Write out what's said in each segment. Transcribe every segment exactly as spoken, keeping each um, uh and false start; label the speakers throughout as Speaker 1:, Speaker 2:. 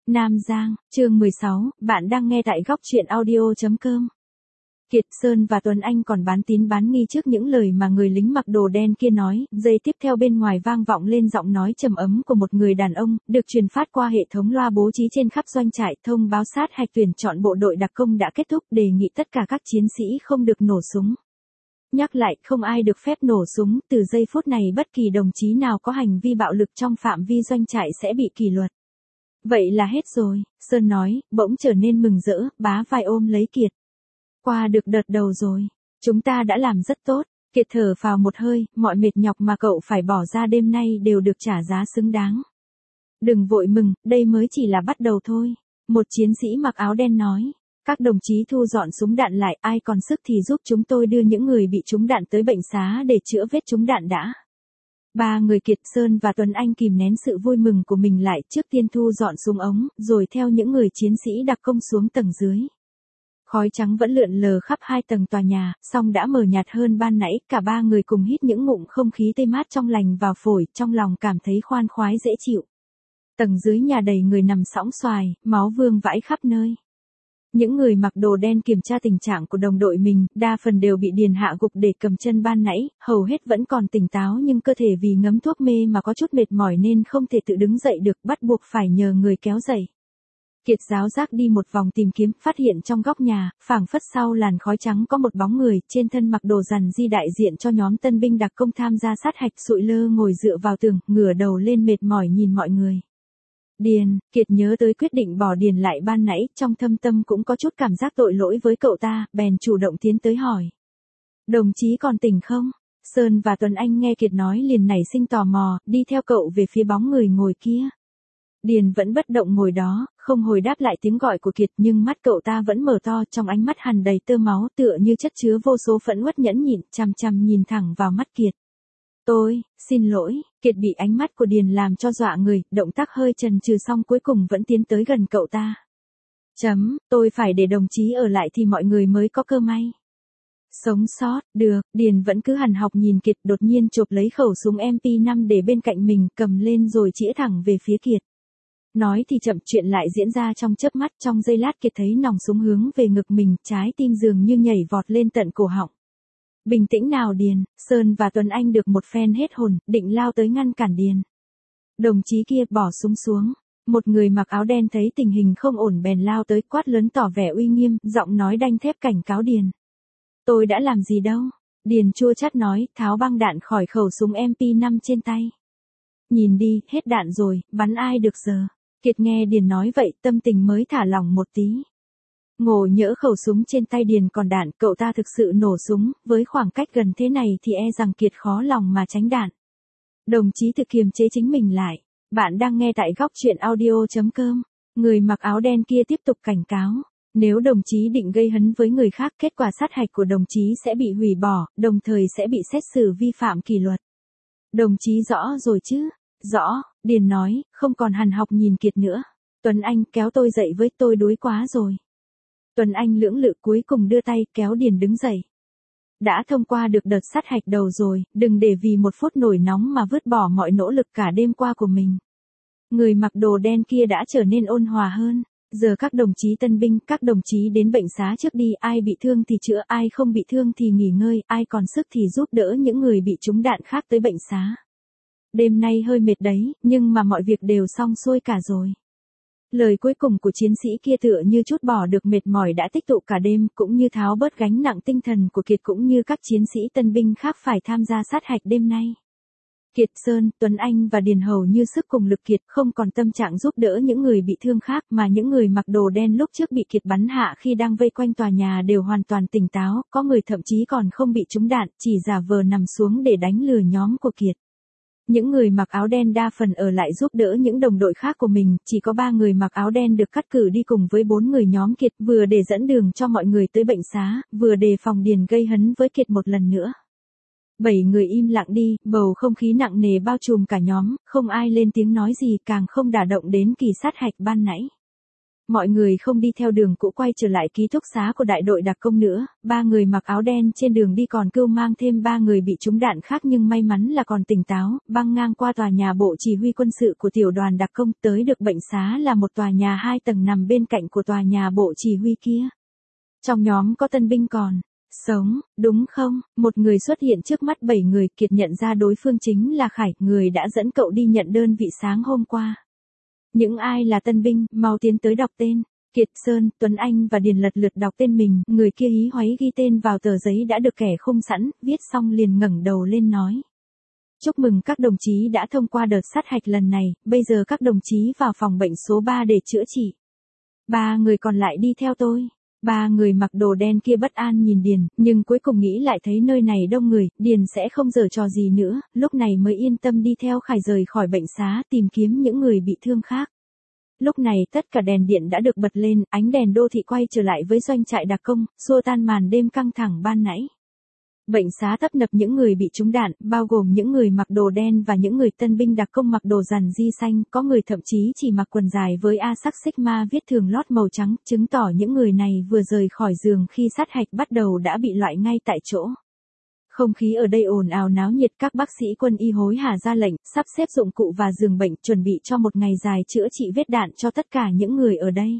Speaker 1: Nam Giang, chương mười sáu, bạn đang nghe tại góc truyện audio chấm com. Kiệt, Sơn và Tuấn Anh còn bán tín bán nghi trước những lời mà người lính mặc đồ đen kia nói, giây tiếp theo bên ngoài vang vọng lên giọng nói trầm ấm của một người đàn ông, được truyền phát qua hệ thống loa bố trí trên khắp doanh trại, thông báo sát hạch tuyển chọn bộ đội đặc công đã kết thúc, đề nghị tất cả các chiến sĩ không được nổ súng. Nhắc lại, không ai được phép nổ súng, từ giây phút này bất kỳ đồng chí nào có hành vi bạo lực trong phạm vi doanh trại sẽ bị kỷ luật. Vậy là hết rồi, Sơn nói, bỗng trở nên mừng rỡ, bá vai ôm lấy Kiệt. Qua được đợt đầu rồi, chúng ta đã làm rất tốt. Kiệt thở phào một hơi, mọi mệt nhọc mà cậu phải bỏ ra đêm nay đều được trả giá xứng đáng. Đừng vội mừng, đây mới chỉ là bắt đầu thôi. Một chiến sĩ mặc áo đen nói, các đồng chí thu dọn súng đạn lại, ai còn sức thì giúp chúng tôi đưa những người bị trúng đạn tới bệnh xá để chữa vết trúng đạn đã. Ba người Kiệt, Sơn và Tuấn Anh kìm nén sự vui mừng của mình lại, trước tiên thu dọn súng ống, rồi theo những người chiến sĩ đặc công xuống tầng dưới. Khói trắng vẫn lượn lờ khắp hai tầng tòa nhà, song đã mờ nhạt hơn ban nãy, cả ba người cùng hít những ngụm không khí tê mát trong lành vào phổi, trong lòng cảm thấy khoan khoái dễ chịu. Tầng dưới nhà đầy người nằm sõng xoài, máu vương vãi khắp nơi. Những người mặc đồ đen kiểm tra tình trạng của đồng đội mình, đa phần đều bị Điền hạ gục để cầm chân ban nãy, hầu hết vẫn còn tỉnh táo nhưng cơ thể vì ngấm thuốc mê mà có chút mệt mỏi nên không thể tự đứng dậy được, bắt buộc phải nhờ người kéo dậy. Kiệt giáo giác đi một vòng tìm kiếm, phát hiện trong góc nhà, phảng phất sau làn khói trắng có một bóng người, trên thân mặc đồ rằn di đại diện cho nhóm tân binh đặc công tham gia sát hạch, sụi lơ ngồi dựa vào tường, ngửa đầu lên mệt mỏi nhìn mọi người. Điền, Kiệt nhớ tới quyết định bỏ Điền lại ban nãy, trong thâm tâm cũng có chút cảm giác tội lỗi với cậu ta, bèn chủ động tiến tới hỏi. Đồng chí còn tỉnh không? Sơn và Tuấn Anh nghe Kiệt nói liền nảy sinh tò mò, đi theo cậu về phía bóng người ngồi kia. Điền vẫn bất động ngồi đó, không hồi đáp lại tiếng gọi của Kiệt, nhưng mắt cậu ta vẫn mở to, trong ánh mắt hằn đầy tơ máu, tựa như chất chứa vô số phẫn uất nhẫn nhịn, chằm chằm nhìn thẳng vào mắt Kiệt. Tôi, xin lỗi, Kiệt bị ánh mắt của Điền làm cho dọa người, động tác hơi chần chừ xong cuối cùng vẫn tiến tới gần cậu ta. Chấm, tôi phải để đồng chí ở lại thì mọi người mới có cơ may. Sống sót, được, Điền vẫn cứ hằn học nhìn Kiệt, đột nhiên chộp lấy khẩu súng em pê năm để bên cạnh mình, cầm lên rồi chĩa thẳng về phía Kiệt. Nói thì chậm, chuyện lại diễn ra trong chớp mắt, trong giây lát Kiệt thấy nòng súng hướng về ngực mình, trái tim dường như nhảy vọt lên tận cổ họng. Bình tĩnh nào Điền, Sơn và Tuấn Anh được một phen hết hồn, định lao tới ngăn cản Điền. Đồng chí kia bỏ súng xuống, một người mặc áo đen thấy tình hình không ổn bèn lao tới, quát lớn tỏ vẻ uy nghiêm, giọng nói đanh thép cảnh cáo Điền. Tôi đã làm gì đâu, Điền chua chát nói, tháo băng đạn khỏi khẩu súng em pê năm trên tay. Nhìn đi, hết đạn rồi, bắn ai được giờ. Kiệt nghe Điền nói vậy, tâm tình mới thả lỏng một tí. Ngộ nhỡ khẩu súng trên tay Điền còn đạn, cậu ta thực sự nổ súng, với khoảng cách gần thế này thì e rằng Kiệt khó lòng mà tránh đạn. Đồng chí tự kiềm chế chính mình lại. Bạn đang nghe tại góc truyện audio chấm com. Người mặc áo đen kia tiếp tục cảnh cáo. Nếu đồng chí định gây hấn với người khác, kết quả sát hạch của đồng chí sẽ bị hủy bỏ, đồng thời sẽ bị xét xử vi phạm kỷ luật. Đồng chí rõ rồi chứ? Rõ, Điền nói, không còn hằn học nhìn Kiệt nữa. Tuấn Anh kéo tôi dậy với, tôi đuối quá rồi. Tuấn Anh lưỡng lự cuối cùng đưa tay kéo Điền đứng dậy. Đã thông qua được đợt sát hạch đầu rồi, đừng để vì một phút nổi nóng mà vứt bỏ mọi nỗ lực cả đêm qua của mình. Người mặc đồ đen kia đã trở nên ôn hòa hơn. Giờ các đồng chí tân binh, các đồng chí đến bệnh xá trước đi, ai bị thương thì chữa, ai không bị thương thì nghỉ ngơi, ai còn sức thì giúp đỡ những người bị trúng đạn khác tới bệnh xá. Đêm nay hơi mệt đấy, nhưng mà mọi việc đều xong xuôi cả rồi. Lời cuối cùng của chiến sĩ kia tựa như trút bỏ được mệt mỏi đã tích tụ cả đêm, cũng như tháo bớt gánh nặng tinh thần của Kiệt cũng như các chiến sĩ tân binh khác phải tham gia sát hạch đêm nay. Kiệt, Sơn, Tuấn Anh và Điền hầu như sức cùng lực Kiệt, không còn tâm trạng giúp đỡ những người bị thương khác, mà những người mặc đồ đen lúc trước bị Kiệt bắn hạ khi đang vây quanh tòa nhà đều hoàn toàn tỉnh táo, có người thậm chí còn không bị trúng đạn, chỉ giả vờ nằm xuống để đánh lừa nhóm của Kiệt. Những người mặc áo đen đa phần ở lại giúp đỡ những đồng đội khác của mình, chỉ có ba người mặc áo đen được cắt cử đi cùng với bốn người nhóm Kiệt, vừa để dẫn đường cho mọi người tới bệnh xá, vừa đề phòng Điền gây hấn với Kiệt một lần nữa. Bảy người im lặng đi, bầu không khí nặng nề bao trùm cả nhóm, không ai lên tiếng nói gì, càng không đả động đến kỳ sát hạch ban nãy. Mọi người không đi theo đường cũ quay trở lại ký túc xá của đại đội đặc công nữa, ba người mặc áo đen trên đường đi còn cưu mang thêm ba người bị trúng đạn khác nhưng may mắn là còn tỉnh táo, băng ngang qua tòa nhà bộ chỉ huy quân sự của tiểu đoàn đặc công tới được bệnh xá là một tòa nhà hai tầng nằm bên cạnh của tòa nhà bộ chỉ huy kia. Trong nhóm có tân binh còn sống, đúng không? Một người xuất hiện trước mắt bảy người, Kiệt nhận ra đối phương chính là Khải, người đã dẫn cậu đi nhận đơn vị sáng hôm qua. Những ai là tân binh, mau tiến tới đọc tên. Kiệt, Sơn, Tuấn Anh và Điền lật lượt đọc tên mình, người kia hí hoáy ghi tên vào tờ giấy đã được kẻ khung sẵn, viết xong liền ngẩng đầu lên nói. Chúc mừng các đồng chí đã thông qua đợt sát hạch lần này, bây giờ các đồng chí vào phòng bệnh số ba để chữa trị. Ba người còn lại đi theo tôi. Ba người mặc đồ đen kia bất an nhìn Điền, nhưng cuối cùng nghĩ lại thấy nơi này đông người, Điền sẽ không giở trò gì nữa, lúc này mới yên tâm đi theo Khải rời khỏi bệnh xá tìm kiếm những người bị thương khác. Lúc này tất cả đèn điện đã được bật lên, ánh đèn đô thị quay trở lại với doanh trại đặc công, xua tan màn đêm căng thẳng ban nãy. Bệnh xá tấp nập những người bị trúng đạn, bao gồm những người mặc đồ đen và những người tân binh đặc công mặc đồ rằn di xanh, có người thậm chí chỉ mặc quần dài với A sắc sigma viết thường lót màu trắng, chứng tỏ những người này vừa rời khỏi giường khi sát hạch bắt đầu đã bị loại ngay tại chỗ. Không khí ở đây ồn ào náo nhiệt, các bác sĩ quân y hối hả ra lệnh, sắp xếp dụng cụ và giường bệnh, chuẩn bị cho một ngày dài chữa trị vết đạn cho tất cả những người ở đây.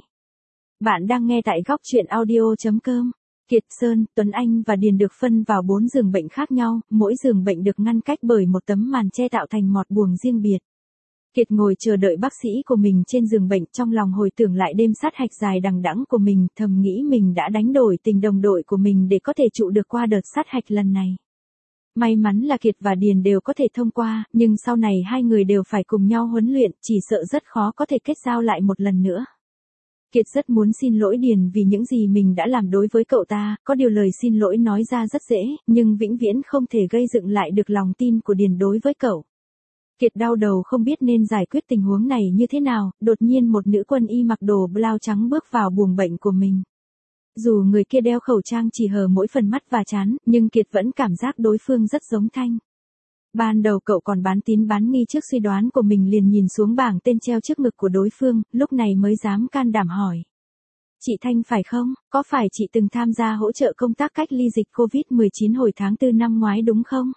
Speaker 1: Bạn đang nghe tại góc truyện audio chấm com. Kiệt, Sơn, Tuấn Anh và Điền được phân vào bốn giường bệnh khác nhau, mỗi giường bệnh được ngăn cách bởi một tấm màn che tạo thành một buồng riêng biệt. Kiệt ngồi chờ đợi bác sĩ của mình trên giường bệnh, trong lòng hồi tưởng lại đêm sát hạch dài đằng đẵng của mình, thầm nghĩ mình đã đánh đổi tình đồng đội của mình để có thể trụ được qua đợt sát hạch lần này. May mắn là Kiệt và Điền đều có thể thông qua, nhưng sau này hai người đều phải cùng nhau huấn luyện, chỉ sợ rất khó có thể kết giao lại một lần nữa. Kiệt rất muốn xin lỗi Điền vì những gì mình đã làm đối với cậu ta, có điều lời xin lỗi nói ra rất dễ, nhưng vĩnh viễn không thể gây dựng lại được lòng tin của Điền đối với cậu. Kiệt đau đầu không biết nên giải quyết tình huống này như thế nào, đột nhiên một nữ quân y mặc đồ blau trắng bước vào buồng bệnh của mình. Dù người kia đeo khẩu trang chỉ hở mỗi phần mắt và trán, nhưng Kiệt vẫn cảm giác đối phương rất giống Thanh. Ban đầu cậu còn bán tín bán nghi trước suy đoán của mình, liền nhìn xuống bảng tên treo trước ngực của đối phương, lúc này mới dám can đảm hỏi. Chị Thanh phải không? Có phải chị từng tham gia hỗ trợ công tác cách ly dịch covid mười chín hồi tháng tư năm ngoái đúng không?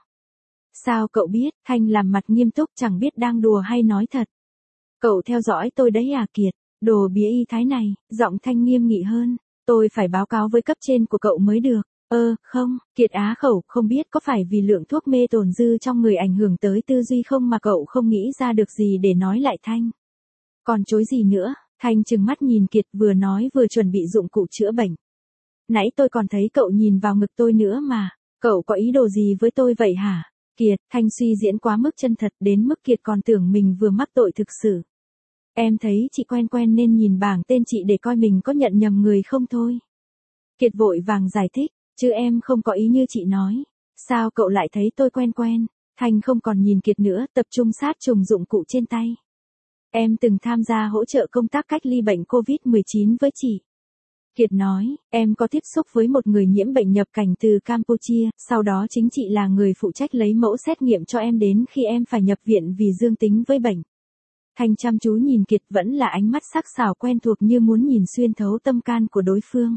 Speaker 1: Sao cậu biết? Thanh làm mặt nghiêm túc, chẳng biết đang đùa hay nói thật. Cậu theo dõi tôi đấy à Kiệt? Đồ bía y thái này, giọng Thanh nghiêm nghị hơn. Tôi phải báo cáo với cấp trên của cậu mới được. Ơ, không, Kiệt á khẩu, không biết có phải vì lượng thuốc mê tồn dư trong người ảnh hưởng tới tư duy không mà cậu không nghĩ ra được gì để nói lại Thanh. Còn chối gì nữa? Thanh trừng mắt nhìn Kiệt, vừa nói vừa chuẩn bị dụng cụ chữa bệnh. Nãy tôi còn thấy cậu nhìn vào ngực tôi nữa mà, cậu có ý đồ gì với tôi vậy hả? Kiệt, Thanh suy diễn quá mức chân thật đến mức Kiệt còn tưởng mình vừa mắc tội thực sự. Em thấy chị quen quen nên nhìn bảng tên chị để coi mình có nhận nhầm người không thôi. Kiệt vội vàng giải thích, chứ em không có ý như chị nói. Sao cậu lại thấy tôi quen quen? Thanh không còn nhìn Kiệt nữa, tập trung sát trùng dụng cụ trên tay. Em từng tham gia hỗ trợ công tác cách ly bệnh covid mười chín với chị. Kiệt nói, em có tiếp xúc với một người nhiễm bệnh nhập cảnh từ Campuchia, sau đó chính chị là người phụ trách lấy mẫu xét nghiệm cho em đến khi em phải nhập viện vì dương tính với bệnh. Thanh chăm chú nhìn Kiệt, vẫn là ánh mắt sắc sảo quen thuộc như muốn nhìn xuyên thấu tâm can của đối phương.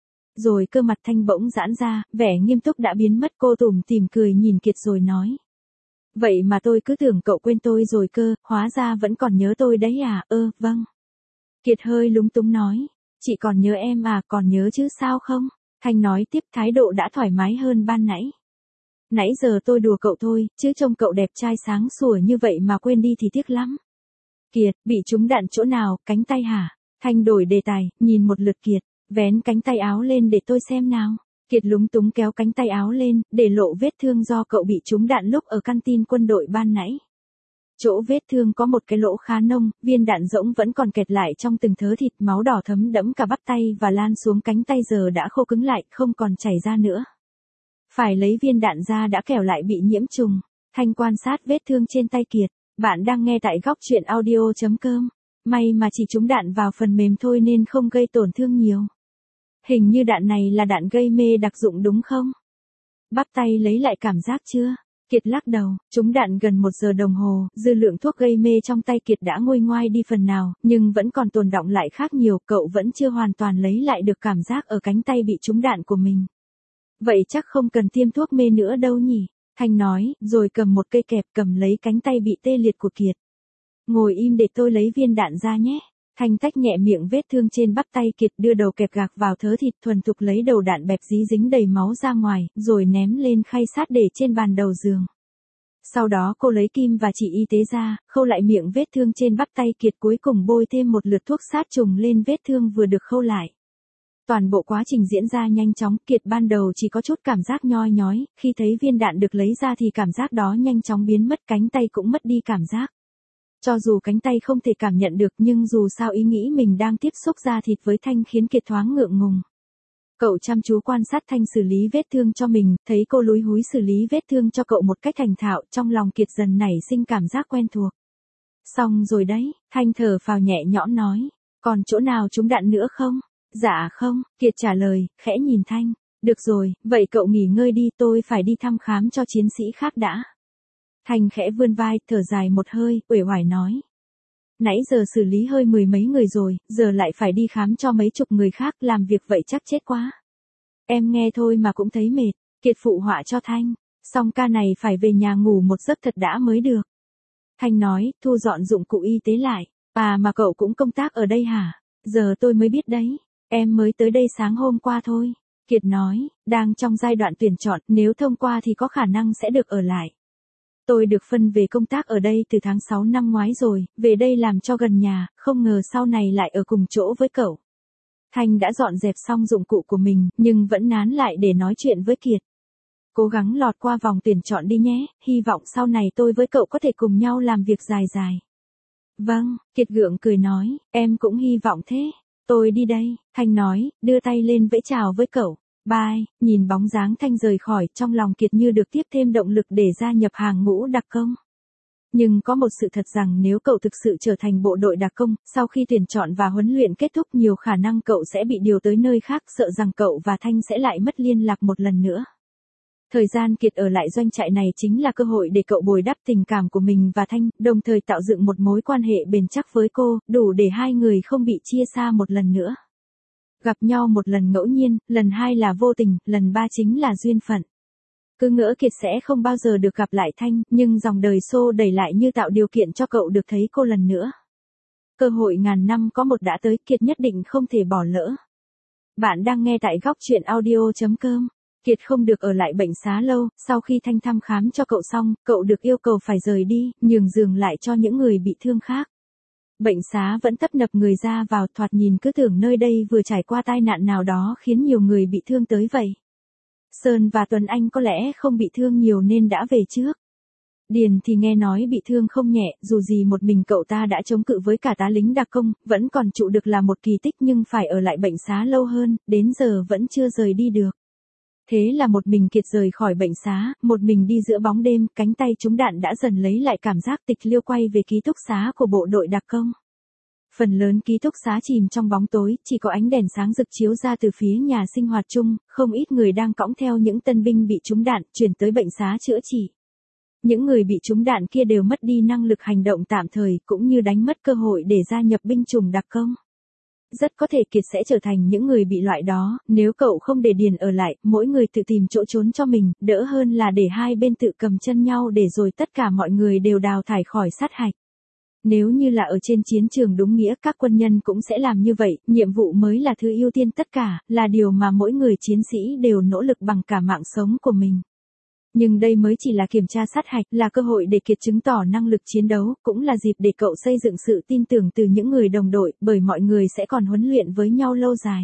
Speaker 1: Rồi cơ mặt Thanh bỗng giãn ra, vẻ nghiêm túc đã biến mất, cô tủm tỉm cười nhìn Kiệt rồi nói. Vậy mà tôi cứ tưởng cậu quên tôi rồi cơ, hóa ra vẫn còn nhớ tôi đấy à? Ơ, vâng. Kiệt hơi lúng túng nói. Chị còn nhớ em à? Còn nhớ chứ sao không? Thanh nói tiếp, thái độ đã thoải mái hơn ban nãy. Nãy giờ tôi đùa cậu thôi, chứ trông cậu đẹp trai sáng sủa như vậy mà quên đi thì tiếc lắm. Kiệt, bị trúng đạn chỗ nào, cánh tay hả? Thanh đổi đề tài, nhìn một lượt Kiệt, vén cánh tay áo lên để tôi xem nào. Kiệt lúng túng kéo cánh tay áo lên, để lộ vết thương do cậu bị trúng đạn lúc ở căn tin quân đội ban nãy. Chỗ vết thương có một cái lỗ khá nông, viên đạn rỗng vẫn còn kẹt lại trong từng thớ thịt, máu đỏ thấm đẫm cả bắp tay và lan xuống cánh tay giờ đã khô cứng lại, không còn chảy ra nữa. Phải lấy viên đạn ra đã kẻo lại bị nhiễm trùng. Thanh quan sát vết thương trên tay Kiệt. Bạn đang nghe tại góc truyện audio chấm com. May mà chỉ trúng đạn vào phần mềm thôi nên không gây tổn thương nhiều. Hình như đạn này là đạn gây mê đặc dụng đúng không? Bắp tay lấy lại cảm giác chưa? Kiệt lắc đầu, trúng đạn gần một giờ đồng hồ, dư lượng thuốc gây mê trong tay Kiệt đã nguôi ngoai đi phần nào, nhưng vẫn còn tồn đọng lại khác nhiều, cậu vẫn chưa hoàn toàn lấy lại được cảm giác ở cánh tay bị trúng đạn của mình. Vậy chắc không cần tiêm thuốc mê nữa đâu nhỉ? Thanh nói, rồi cầm một cây kẹp cầm lấy cánh tay bị tê liệt của Kiệt. Ngồi im để tôi lấy viên đạn ra nhé. Thanh tách nhẹ miệng vết thương trên bắp tay Kiệt, đưa đầu kẹp gạc vào thớ thịt, thuần thục lấy đầu đạn bẹp dí dính đầy máu ra ngoài, rồi ném lên khay sát để trên bàn đầu giường. Sau đó cô lấy kim và chỉ y tế ra, khâu lại miệng vết thương trên bắp tay Kiệt, cuối cùng bôi thêm một lượt thuốc sát trùng lên vết thương vừa được khâu lại. Toàn bộ quá trình diễn ra nhanh chóng, Kiệt ban đầu chỉ có chút cảm giác nhoi nhói, khi thấy viên đạn được lấy ra thì cảm giác đó nhanh chóng biến mất, cánh tay cũng mất đi cảm giác. Cho dù cánh tay không thể cảm nhận được nhưng dù sao ý nghĩ mình đang tiếp xúc da thịt với Thanh khiến Kiệt thoáng ngượng ngùng. Cậu chăm chú quan sát Thanh xử lý vết thương cho mình, thấy cô lúi húi xử lý vết thương cho cậu một cách thành thạo, trong lòng Kiệt dần nảy sinh cảm giác quen thuộc. Xong rồi đấy, Thanh thở phào nhẹ nhõm nói, còn chỗ nào trúng đạn nữa không? Dạ không, Kiệt trả lời, khẽ nhìn Thanh. Được rồi, vậy cậu nghỉ ngơi đi, tôi phải đi thăm khám cho chiến sĩ khác đã. Thanh khẽ vươn vai, thở dài một hơi, uể oải nói. Nãy giờ xử lý hơi mười mấy người rồi, giờ lại phải đi khám cho mấy chục người khác, làm việc vậy chắc chết quá. Em nghe thôi mà cũng thấy mệt, Kiệt phụ họa cho Thanh. Xong ca này phải về nhà ngủ một giấc thật đã mới được. Thanh nói, thu dọn dụng cụ y tế lại. À mà cậu cũng công tác ở đây hả? Giờ tôi mới biết đấy. Em mới tới đây sáng hôm qua thôi. Kiệt nói, đang trong giai đoạn tuyển chọn, nếu thông qua thì có khả năng sẽ được ở lại. Tôi được phân về công tác ở đây từ tháng sáu năm ngoái rồi, về đây làm cho gần nhà, không ngờ sau này lại ở cùng chỗ với cậu. Thanh đã dọn dẹp xong dụng cụ của mình, nhưng vẫn nán lại để nói chuyện với Kiệt. Cố gắng lọt qua vòng tuyển chọn đi nhé, hy vọng sau này tôi với cậu có thể cùng nhau làm việc dài dài. Vâng, Kiệt gượng cười nói, em cũng hy vọng thế. Tôi đi đây, Thanh nói, đưa tay lên vẫy chào với cậu. Bye, nhìn bóng dáng Thanh rời khỏi, trong lòng Kiệt như được tiếp thêm động lực để gia nhập hàng ngũ đặc công. Nhưng có một sự thật rằng nếu cậu thực sự trở thành bộ đội đặc công, sau khi tuyển chọn và huấn luyện kết thúc nhiều khả năng cậu sẽ bị điều tới nơi khác, sợ rằng cậu và Thanh sẽ lại mất liên lạc một lần nữa. Thời gian Kiệt ở lại doanh trại này chính là cơ hội để cậu bồi đắp tình cảm của mình và Thanh, đồng thời tạo dựng một mối quan hệ bền chắc với cô, đủ để hai người không bị chia xa một lần nữa. Gặp nhau một lần ngẫu nhiên, lần hai là vô tình, lần ba chính là duyên phận. Cứ ngỡ Kiệt sẽ không bao giờ được gặp lại Thanh, nhưng dòng đời xô đẩy lại như tạo điều kiện cho cậu được thấy cô lần nữa. Cơ hội ngàn năm có một đã tới, Kiệt nhất định không thể bỏ lỡ. Bạn đang nghe tại góc truyện audio chấm com. Kiệt không được ở lại bệnh xá lâu, sau khi Thanh thăm khám cho cậu xong, cậu được yêu cầu phải rời đi, nhường giường lại cho những người bị thương khác. Bệnh xá vẫn tấp nập người ra vào, thoạt nhìn cứ tưởng nơi đây vừa trải qua tai nạn nào đó khiến nhiều người bị thương tới vậy. Sơn và Tuấn Anh có lẽ không bị thương nhiều nên đã về trước. Điền thì nghe nói bị thương không nhẹ, dù gì một mình cậu ta đã chống cự với cả tá lính đặc công, vẫn còn trụ được là một kỳ tích, nhưng phải ở lại bệnh xá lâu hơn, đến giờ vẫn chưa rời đi được. Thế là một mình Kiệt rời khỏi bệnh xá, một mình đi giữa bóng đêm, cánh tay trúng đạn đã dần lấy lại cảm giác, tịch liêu quay về ký túc xá của bộ đội đặc công. Phần lớn ký túc xá chìm trong bóng tối, chỉ có ánh đèn sáng rực chiếu ra từ phía nhà sinh hoạt chung, không ít người đang cõng theo những tân binh bị trúng đạn, chuyển tới bệnh xá chữa trị. Những người bị trúng đạn kia đều mất đi năng lực hành động tạm thời, cũng như đánh mất cơ hội để gia nhập binh chủng đặc công. Rất có thể Kiệt sẽ trở thành những người bị loại đó, nếu cậu không để Điền ở lại, mỗi người tự tìm chỗ trốn cho mình, đỡ hơn là để hai bên tự cầm chân nhau để rồi tất cả mọi người đều đào thải khỏi sát hạch. Nếu như là ở trên chiến trường đúng nghĩa, các quân nhân cũng sẽ làm như vậy, nhiệm vụ mới là thứ ưu tiên tất cả, là điều mà mỗi người chiến sĩ đều nỗ lực bằng cả mạng sống của mình. Nhưng đây mới chỉ là kiểm tra sát hạch, là cơ hội để Kiệt chứng tỏ năng lực chiến đấu, cũng là dịp để cậu xây dựng sự tin tưởng từ những người đồng đội, bởi mọi người sẽ còn huấn luyện với nhau lâu dài.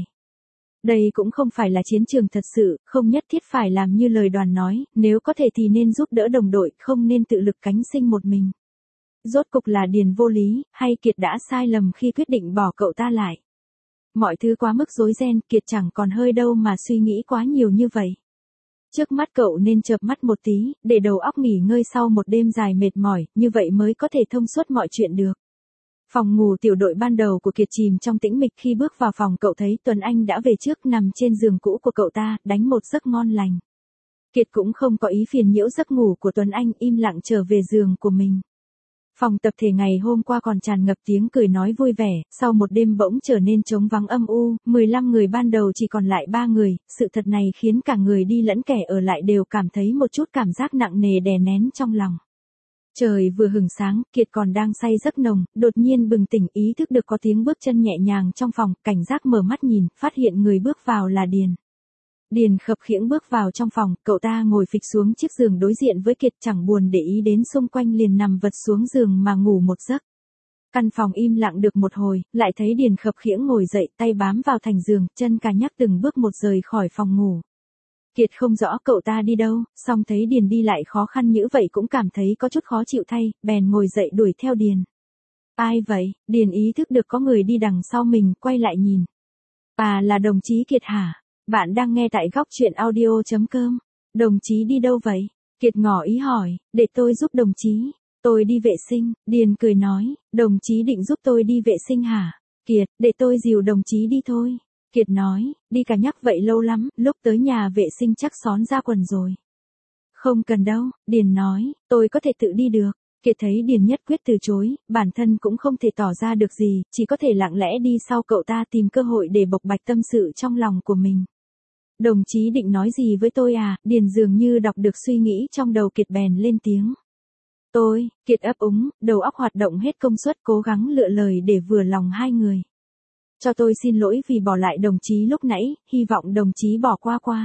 Speaker 1: Đây cũng không phải là chiến trường thật sự, không nhất thiết phải làm như lời Đoàn nói, nếu có thể thì nên giúp đỡ đồng đội, không nên tự lực cánh sinh một mình. Rốt cục là Điền vô lý, hay Kiệt đã sai lầm khi quyết định bỏ cậu ta lại? Mọi thứ quá mức rối ren, Kiệt chẳng còn hơi đâu mà suy nghĩ quá nhiều như vậy. Trước mắt cậu nên chợp mắt một tí, để đầu óc nghỉ ngơi sau một đêm dài mệt mỏi, như vậy mới có thể thông suốt mọi chuyện được. Phòng ngủ tiểu đội ban đầu của Kiệt chìm trong tĩnh mịch, khi bước vào phòng cậu thấy Tuấn Anh đã về trước, nằm trên giường cũ của cậu ta, đánh một giấc ngon lành. Kiệt cũng không có ý phiền nhiễu giấc ngủ của Tuấn Anh, im lặng trở về giường của mình. Phòng tập thể ngày hôm qua còn tràn ngập tiếng cười nói vui vẻ, sau một đêm bỗng trở nên trống vắng âm u, mười lăm người ban đầu chỉ còn lại ba người, sự thật này khiến cả người đi lẫn kẻ ở lại đều cảm thấy một chút cảm giác nặng nề đè nén trong lòng. Trời vừa hửng sáng, Kiệt còn đang say giấc nồng, đột nhiên bừng tỉnh ý thức được có tiếng bước chân nhẹ nhàng trong phòng, cảnh giác mở mắt nhìn, phát hiện người bước vào là Điền. Điền khập khiễng bước vào trong phòng, cậu ta ngồi phịch xuống chiếc giường đối diện với Kiệt, chẳng buồn để ý đến xung quanh, liền nằm vật xuống giường mà ngủ một giấc. Căn phòng im lặng được một hồi, lại thấy Điền khập khiễng ngồi dậy, tay bám vào thành giường, chân cà nhắc từng bước một rời khỏi phòng ngủ. Kiệt không rõ cậu ta đi đâu, song thấy Điền đi lại khó khăn như vậy cũng cảm thấy có chút khó chịu thay, bèn ngồi dậy đuổi theo Điền. Ai vậy? Điền ý thức được có người đi đằng sau mình, quay lại nhìn. À, là đồng chí Kiệt hả? Bạn đang nghe tại góc truyện audio chấm com. Đồng chí đi đâu vậy? Kiệt ngỏ ý hỏi, để tôi giúp đồng chí. Tôi đi vệ sinh, Điền cười nói, đồng chí định giúp tôi đi vệ sinh hả? Kiệt, để tôi dìu đồng chí đi thôi. Kiệt nói, đi cả nhắc vậy lâu lắm, lúc tới nhà vệ sinh chắc xón ra quần rồi. Không cần đâu, Điền nói, tôi có thể tự đi được. Kiệt thấy Điền nhất quyết từ chối, bản thân cũng không thể tỏ ra được gì, chỉ có thể lặng lẽ đi sau cậu ta tìm cơ hội để bộc bạch tâm sự trong lòng của mình. Đồng chí định nói gì với tôi à? Điền dường như đọc được suy nghĩ trong đầu Kiệt bèn lên tiếng. Tôi, Kiệt ấp úng, đầu óc hoạt động hết công suất cố gắng lựa lời để vừa lòng hai người. Cho tôi xin lỗi vì bỏ lại đồng chí lúc nãy, hy vọng đồng chí bỏ qua qua.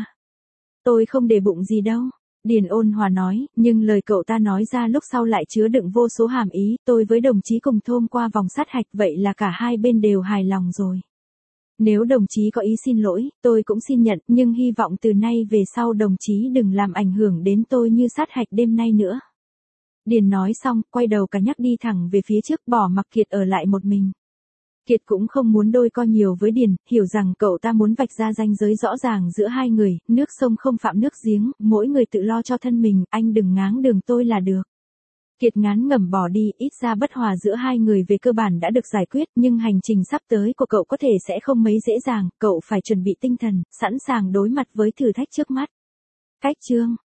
Speaker 1: Tôi không để bụng gì đâu. Điền ôn hòa nói, nhưng lời cậu ta nói ra lúc sau lại chứa đựng vô số hàm ý, tôi với đồng chí cùng thôm qua vòng sát hạch, vậy là cả hai bên đều hài lòng rồi. Nếu đồng chí có ý xin lỗi, tôi cũng xin nhận, nhưng hy vọng từ nay về sau đồng chí đừng làm ảnh hưởng đến tôi như sát hạch đêm nay nữa. Điền nói xong, quay đầu cả nhắc đi thẳng về phía trước, bỏ mặc Kiệt ở lại một mình. Kiệt cũng không muốn đôi co nhiều với Điền, hiểu rằng cậu ta muốn vạch ra ranh giới rõ ràng giữa hai người, nước sông không phạm nước giếng, mỗi người tự lo cho thân mình, anh đừng ngáng đường tôi là được. Kiệt ngán ngẩm bỏ đi, ít ra bất hòa giữa hai người về cơ bản đã được giải quyết, nhưng hành trình sắp tới của cậu có thể sẽ không mấy dễ dàng, cậu phải chuẩn bị tinh thần, sẵn sàng đối mặt với thử thách trước mắt. Cách chương